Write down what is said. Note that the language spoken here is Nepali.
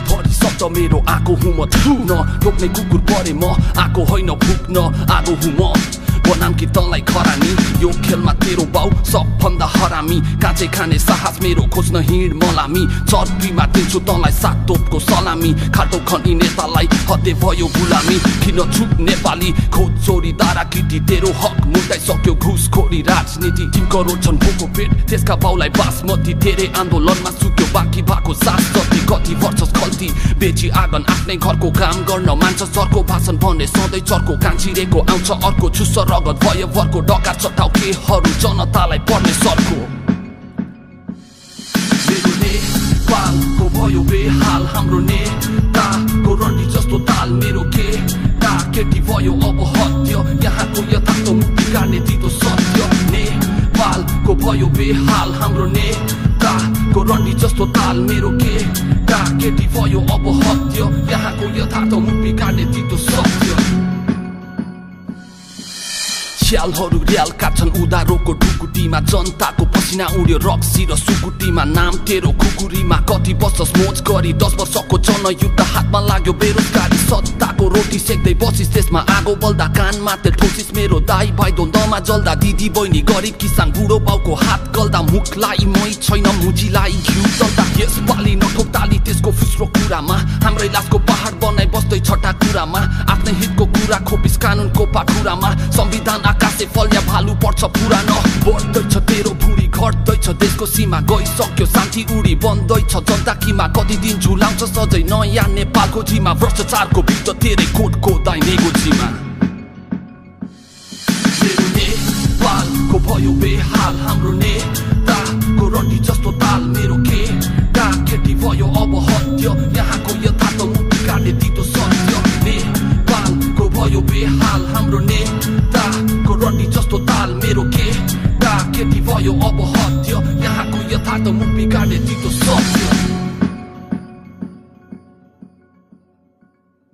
भरि शब्द मेरो आको हुँ म न रोक्ने कुकुर परे म आको होइन भुक्न आगो हुँ म बनाम कि तँलाई खरानी यो खेलमा तेरो बाउ सबभन्दा हरामी काँचै खाने साहस मेरो खोज्न हिँड मलामी चर्पीमा दिन्छु तँलाई 7 तोपको सलामी खाटो खनी नेतालाई हद्दे भयो गुलामी किन चुप नेपाली खोज चोरी दारा किटी तेरो हक मुटाइसक्यो घुसखोरी राजनीति 3 करोड छन् भोको पेट त्यसका बाउलाई बासमती धेरै आन्दोलनमा सुक्यो बाँकी भएको सास जति कति वर्षस खल्ती बेची आँगन आफ्नै घरको काम गर्न मान्छ सरको भाषण भने सधैँ चर्को कान्छिरेको आउँछ अर्को छुस रगत भयो वर्को डकार चटाउ केहरू जनतालाई पर्ने सरको मेरो नेपालको भयो बेहाल हाम्रो नेताको रन्डी जस्तो ताल मेरो केटी भयो अब हत्य यहाँको यथार्थ मुक्ति गाड्ने दिदो सत्य नेपालको भयो बेहाल हाम्रो नेताको रन्डी जस्तो ताल मेरो केटी भयो अब हत्य यहाँको यथार्थ मुक्ति गाड्ने दिदो सत्य च्यालहरू र्याल काट्छन् उधारोको ढुकुटीमा जनताको पसिना उड्यो रक्सी र सुकुटीमा नाम तेरो खुकुरीमा कति बस्छस् मोज गरी 10 वर्षको जनयुद्ध हातमा लाग्यो बेरोजगारी सत्ताको रोटी सेक्दै बसिस त्यसमा आगो बल्दा कानमा तेल ठोसिस मेरो दाई भाइ द्वन्द्वमा जल्दा दिदी बहिनी गरिब किसान बुढो बाउको हात गल्दा मुखलाई मै छैन मुजीलाई घिउ चल्दा यसपालि नठोक ताली त्यसको फुस्रो कुरामा हाम्रै लासको पहाड बनाइ बस्दै छटा कुरामा आफ्नै हितको कुरा खोपिस कानुनको पाखुरामा संविधान आकाशे फल्या भालु पर्छ पुरानो बढ्दैछ तेरो भुँडी घट्दैछ देशको सीमा गइसक्यो शान्ति उडी बन्दैछ जनता किमा कति दिन झुलाउँछ सजै नयाँ नेपालको जिमा भ्रष्टाचारको भित्र तेरै कोटको दाहिने गोजीमा मेरो नेपालको भयो बेहाल हाम्रो नेताको रन्डी जस्तो ताल मेरो केटी भयो अब हत्य यहाँको यथार्थ मुक्ति गाड्ने दिदो सत्य नेपालको भयो बेहाल हाम्रो नेताको रन्डी जस्तो ताल मेरो केटी भयो अब हत्य यहाँको यथार्थ मुक्ति गाड्ने दिदो सत्य